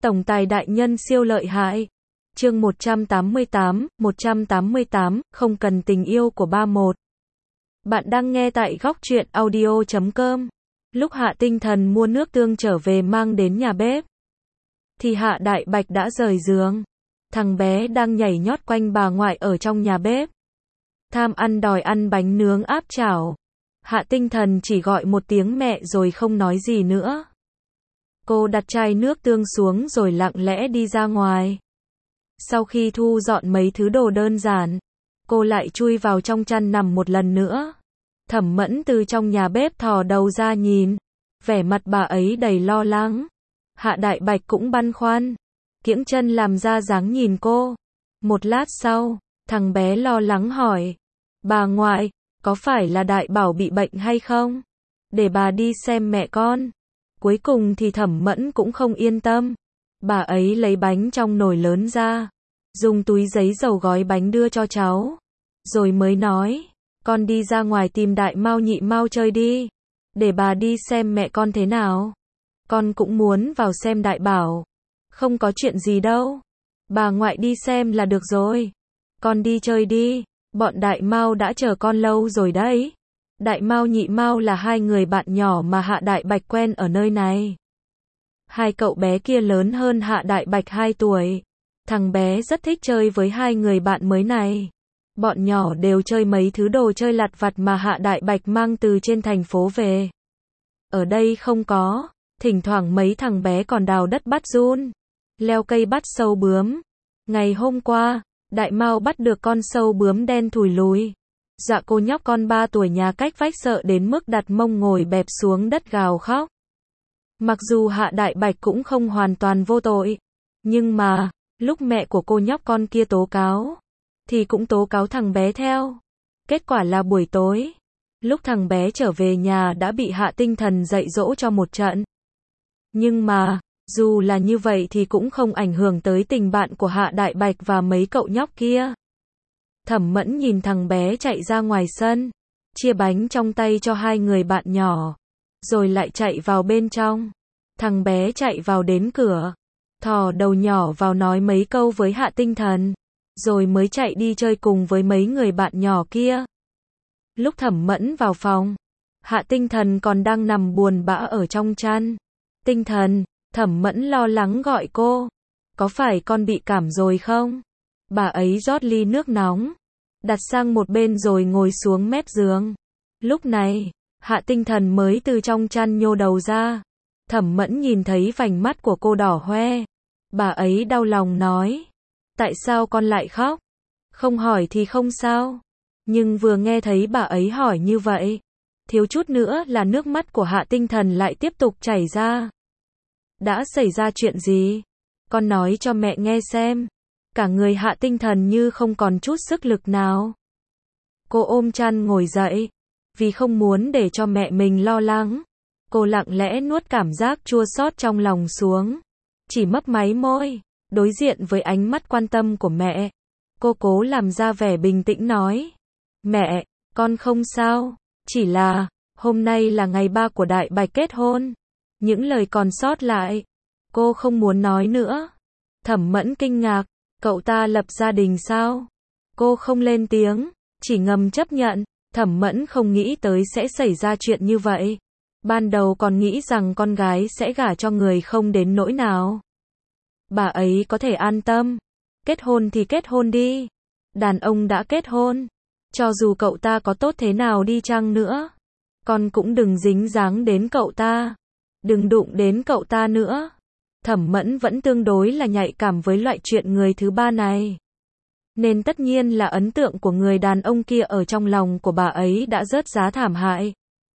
Tổng tài đại nhân siêu lợi hại. Chương 188, không cần tình yêu của 31. Bạn đang nghe tại góc truyện audio.com. Lúc Hạ Tinh Thần mua nước tương trở về mang đến nhà bếp, thì Hạ Đại Bạch đã rời giường. Thằng bé đang nhảy nhót quanh bà ngoại ở trong nhà bếp. Tham ăn đòi ăn bánh nướng áp chảo. Hạ Tinh Thần chỉ gọi một tiếng mẹ rồi không nói gì nữa. Cô đặt chai nước tương xuống rồi lặng lẽ đi ra ngoài. Sau khi thu dọn mấy thứ đồ đơn giản, cô lại chui vào trong chăn nằm một lần nữa. Thẩm Mẫn từ trong nhà bếp thò đầu ra nhìn, vẻ mặt bà ấy đầy lo lắng. Hạ Đại Bạch cũng băn khoăn, kiễng chân làm ra dáng nhìn cô. Một lát sau, thằng bé lo lắng hỏi, bà ngoại, có phải là Đại Bảo bị bệnh hay không? Để bà đi xem mẹ con. Cuối cùng thì Thẩm Mẫn cũng không yên tâm. Bà ấy lấy bánh trong nồi lớn ra, dùng túi giấy dầu gói bánh đưa cho cháu. Rồi mới nói, con đi ra ngoài tìm Đại Mao Nhị Mao chơi đi. Để bà đi xem mẹ con thế nào. Con cũng muốn vào xem Đại Bảo. Không có chuyện gì đâu. Bà ngoại đi xem là được rồi. Con đi chơi đi. Bọn Đại Mao đã chờ con lâu rồi đấy. Đại Mao Nhị Mao là hai người bạn nhỏ mà Hạ Đại Bạch quen ở nơi này. Hai cậu bé kia lớn hơn Hạ Đại Bạch 2 tuổi. Thằng bé rất thích chơi với hai người bạn mới này. Bọn nhỏ đều chơi mấy thứ đồ chơi lặt vặt mà Hạ Đại Bạch mang từ trên thành phố về. Ở đây không có, thỉnh thoảng mấy thằng bé còn đào đất bắt giun, leo cây bắt sâu bướm. Ngày hôm qua, Đại Mao bắt được con sâu bướm đen thùi lùi. Dạ cô nhóc con 3 tuổi nhà cách vách sợ đến mức đặt mông ngồi bẹp xuống đất gào khóc. Mặc dù Hạ Đại Bạch cũng không hoàn toàn vô tội, nhưng mà, lúc mẹ của cô nhóc con kia tố cáo, thì cũng tố cáo thằng bé theo. Kết quả là buổi tối, lúc thằng bé trở về nhà đã bị Hạ Tinh Thần dạy dỗ cho một trận. Nhưng mà, dù là như vậy thì cũng không ảnh hưởng tới tình bạn của Hạ Đại Bạch và mấy cậu nhóc kia. Thẩm Mẫn nhìn thằng bé chạy ra ngoài sân, chia bánh trong tay cho hai người bạn nhỏ, rồi lại chạy vào bên trong. Thằng bé chạy vào đến cửa, thò đầu nhỏ vào nói mấy câu với Hạ Tinh Thần, rồi mới chạy đi chơi cùng với mấy người bạn nhỏ kia. Lúc Thẩm Mẫn vào phòng, Hạ Tinh Thần còn đang nằm buồn bã ở trong chăn. Tinh Thần, Thẩm Mẫn lo lắng gọi cô. Có phải con bị cảm rồi không? Bà ấy rót ly nước nóng, đặt sang một bên rồi ngồi xuống mép giường. Lúc này, Hạ Tinh Thần mới từ trong chăn nhô đầu ra. Thẩm Mẫn nhìn thấy vành mắt của cô đỏ hoe. Bà ấy đau lòng nói, tại sao con lại khóc? Không hỏi thì không sao. Nhưng vừa nghe thấy bà ấy hỏi như vậy, thiếu chút nữa là nước mắt của Hạ Tinh Thần lại tiếp tục chảy ra. Đã xảy ra chuyện gì? Con nói cho mẹ nghe xem. Cả người Hạ Tinh Thần như không còn chút sức lực nào. Cô ôm chăn ngồi dậy, vì không muốn để cho mẹ mình lo lắng. Cô lặng lẽ nuốt cảm giác chua xót trong lòng xuống. Chỉ mấp máy môi, đối diện với ánh mắt quan tâm của mẹ. Cô cố làm ra vẻ bình tĩnh nói, mẹ, con không sao, chỉ là, hôm nay là ngày ba của Đại Bạch kết hôn. Những lời còn sót lại, cô không muốn nói nữa. Thẩm Mẫn kinh ngạc, cậu ta lập gia đình sao? Cô không lên tiếng, chỉ ngầm chấp nhận. Thẩm Mẫn không nghĩ tới sẽ xảy ra chuyện như vậy. Ban đầu còn nghĩ rằng con gái sẽ gả cho người không đến nỗi nào. Bà ấy có thể an tâm. Kết hôn thì kết hôn đi. Đàn ông đã kết hôn. Cho dù cậu ta có tốt thế nào đi chăng nữa, con cũng đừng dính dáng đến cậu ta. Đừng đụng đến cậu ta nữa. Thẩm Mẫn vẫn tương đối là nhạy cảm với loại chuyện người thứ ba này. Nên tất nhiên là ấn tượng của người đàn ông kia ở trong lòng của bà ấy đã rớt giá thảm hại.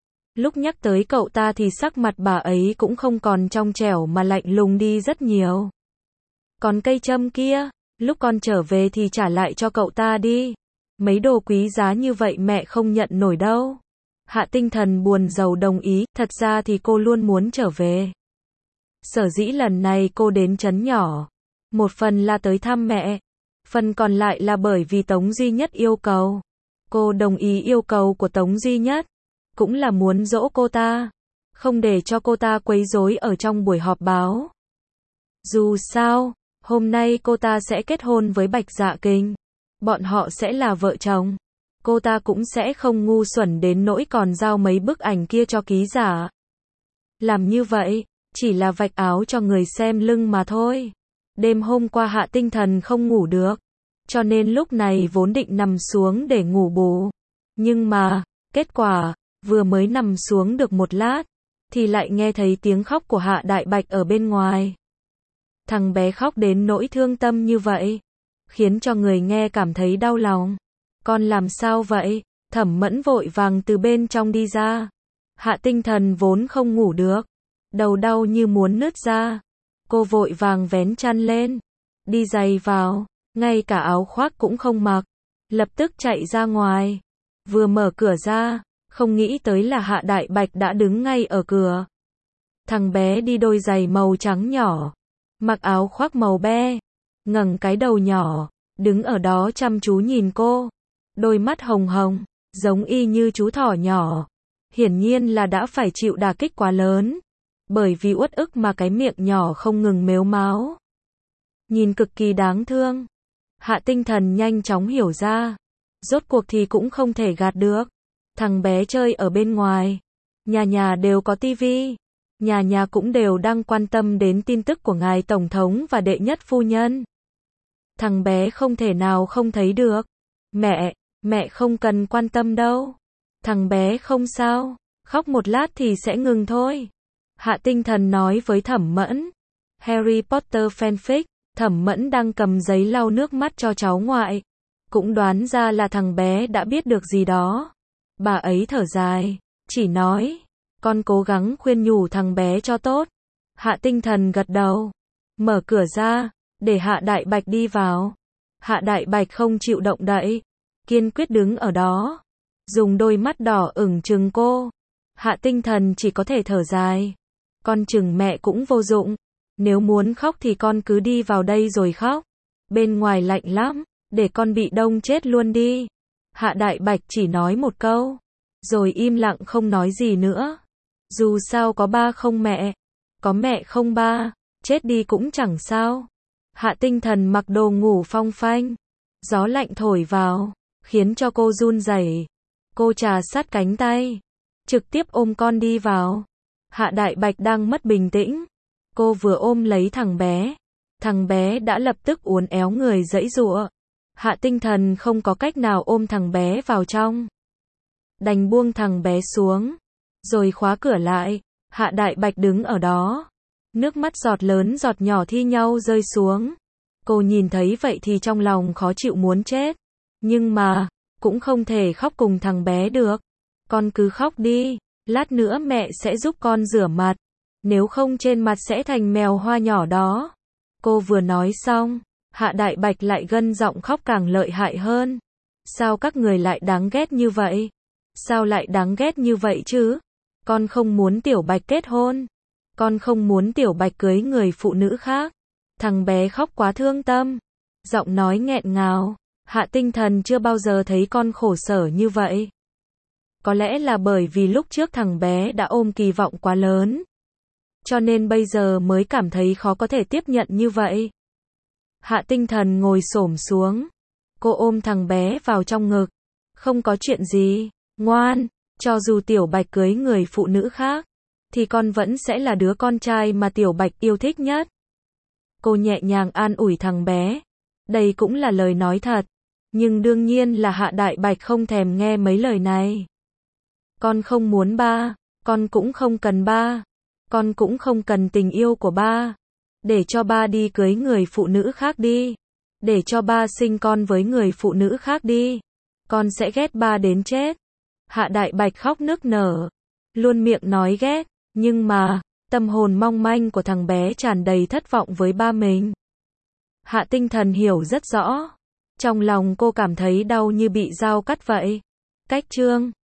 Lúc nhắc tới cậu ta thì sắc mặt bà ấy cũng không còn trong trẻo mà lạnh lùng đi rất nhiều. Còn cây châm kia, lúc con trở về thì trả lại cho cậu ta đi. Mấy đồ quý giá như vậy mẹ không nhận nổi đâu. Hạ Tinh Thần buồn rầu đồng ý, thật ra thì cô luôn muốn trở về. Sở dĩ lần này cô đến trấn nhỏ, một phần là tới thăm mẹ, phần còn lại là bởi vì Tống Duy Nhất yêu cầu. Cô đồng ý yêu cầu của Tống Duy Nhất, cũng là muốn dỗ cô ta, không để cho cô ta quấy rối ở trong buổi họp báo. Dù sao, hôm nay cô ta sẽ kết hôn với Bạch Dạ Kinh. Bọn họ sẽ là vợ chồng. Cô ta cũng sẽ không ngu xuẩn đến nỗi còn giao mấy bức ảnh kia cho ký giả. Làm như vậy, chỉ là vạch áo cho người xem lưng mà thôi. Đêm hôm qua Hạ Tinh Thần không ngủ được, cho nên lúc này vốn định nằm xuống để ngủ bù. Nhưng mà, kết quả, vừa mới nằm xuống được một lát, thì lại nghe thấy tiếng khóc của Hạ Đại Bạch ở bên ngoài. Thằng bé khóc đến nỗi thương tâm như vậy, khiến cho người nghe cảm thấy đau lòng. Con làm sao vậy? Thẩm Mẫn vội vàng từ bên trong đi ra. Hạ Tinh Thần vốn không ngủ được, đầu đau như muốn nứt ra. Cô vội vàng vén chăn lên, đi giày vào, ngay cả áo khoác cũng không mặc, lập tức chạy ra ngoài. Vừa mở cửa ra, không nghĩ tới là Hạ Đại Bạch đã đứng ngay ở cửa. Thằng bé đi đôi giày màu trắng nhỏ, mặc áo khoác màu be, ngẩng cái đầu nhỏ, đứng ở đó chăm chú nhìn cô. Đôi mắt hồng hồng, giống y như chú thỏ nhỏ. Hiển nhiên là đã phải chịu đả kích quá lớn, bởi vì uất ức mà cái miệng nhỏ không ngừng mếu máo. Nhìn cực kỳ đáng thương. Hạ Tinh Thần nhanh chóng hiểu ra. Rốt cuộc thì cũng không thể gạt được. Thằng bé chơi ở bên ngoài. Nhà nhà đều có tivi. Nhà nhà cũng đều đang quan tâm đến tin tức của ngài Tổng thống và đệ nhất phu nhân. Thằng bé không thể nào không thấy được. Mẹ không cần quan tâm đâu. Thằng bé không sao, khóc một lát thì sẽ ngừng thôi. Hạ Tinh Thần nói với Thẩm Mẫn. Harry Potter fanfic, Thẩm Mẫn đang cầm giấy lau nước mắt cho cháu ngoại. Cũng đoán ra là thằng bé đã biết được gì đó. Bà ấy thở dài, chỉ nói, con cố gắng khuyên nhủ thằng bé cho tốt. Hạ Tinh Thần gật đầu, mở cửa ra, để Hạ Đại Bạch đi vào. Hạ Đại Bạch không chịu động đậy, kiên quyết đứng ở đó, dùng đôi mắt đỏ ửng trừng cô. Hạ Tinh Thần chỉ có thể thở dài. Con chừng mẹ cũng vô dụng. Nếu muốn khóc thì con cứ đi vào đây rồi khóc. Bên ngoài lạnh lắm, để con bị đông chết luôn đi. Hạ Đại Bạch chỉ nói một câu, rồi im lặng không nói gì nữa. Dù sao có ba không mẹ, có mẹ không ba, chết đi cũng chẳng sao. Hạ Tinh Thần mặc đồ ngủ phong phanh. Gió lạnh thổi vào, khiến cho cô run rẩy. Cô trà sát cánh tay, trực tiếp ôm con đi vào. Hạ Đại Bạch đang mất bình tĩnh. Cô vừa ôm lấy thằng bé đã lập tức uốn éo người giãy giụa. Hạ Tinh Thần không có cách nào ôm thằng bé vào trong, đành buông thằng bé xuống, rồi khóa cửa lại. Hạ Đại Bạch đứng ở đó, nước mắt giọt lớn giọt nhỏ thi nhau rơi xuống. Cô nhìn thấy vậy thì trong lòng khó chịu muốn chết, nhưng mà cũng không thể khóc cùng thằng bé được. Con cứ khóc đi, lát nữa mẹ sẽ giúp con rửa mặt, nếu không trên mặt sẽ thành mèo hoa nhỏ đó. Cô vừa nói xong, Hạ Đại Bạch lại gân giọng khóc càng lợi hại hơn. Sao các người lại đáng ghét như vậy? Sao lại đáng ghét như vậy chứ? Con không muốn Tiểu Bạch kết hôn. Con không muốn Tiểu Bạch cưới người phụ nữ khác. Thằng bé khóc quá thương tâm, giọng nói nghẹn ngào. Hạ Tinh Thần chưa bao giờ thấy con khổ sở như vậy. Có lẽ là bởi vì lúc trước thằng bé đã ôm kỳ vọng quá lớn, cho nên bây giờ mới cảm thấy khó có thể tiếp nhận như vậy. Hạ Tinh Thần ngồi xổm xuống, cô ôm thằng bé vào trong ngực. Không có chuyện gì, ngoan, cho dù Tiểu Bạch cưới người phụ nữ khác, thì con vẫn sẽ là đứa con trai mà Tiểu Bạch yêu thích nhất. Cô nhẹ nhàng an ủi thằng bé. Đây cũng là lời nói thật, nhưng đương nhiên là Hạ Đại Bạch không thèm nghe mấy lời này. Con không muốn ba, con cũng không cần ba, con cũng không cần tình yêu của ba. Để cho ba đi cưới người phụ nữ khác đi. Để cho ba sinh con với người phụ nữ khác đi. Con sẽ ghét ba đến chết. Hạ Đại Bạch khóc nức nở, luôn miệng nói ghét, nhưng mà tâm hồn mong manh của thằng bé tràn đầy thất vọng với ba mình. Hạ Tinh Thần hiểu rất rõ. Trong lòng cô cảm thấy đau như bị dao cắt vậy. Cách chương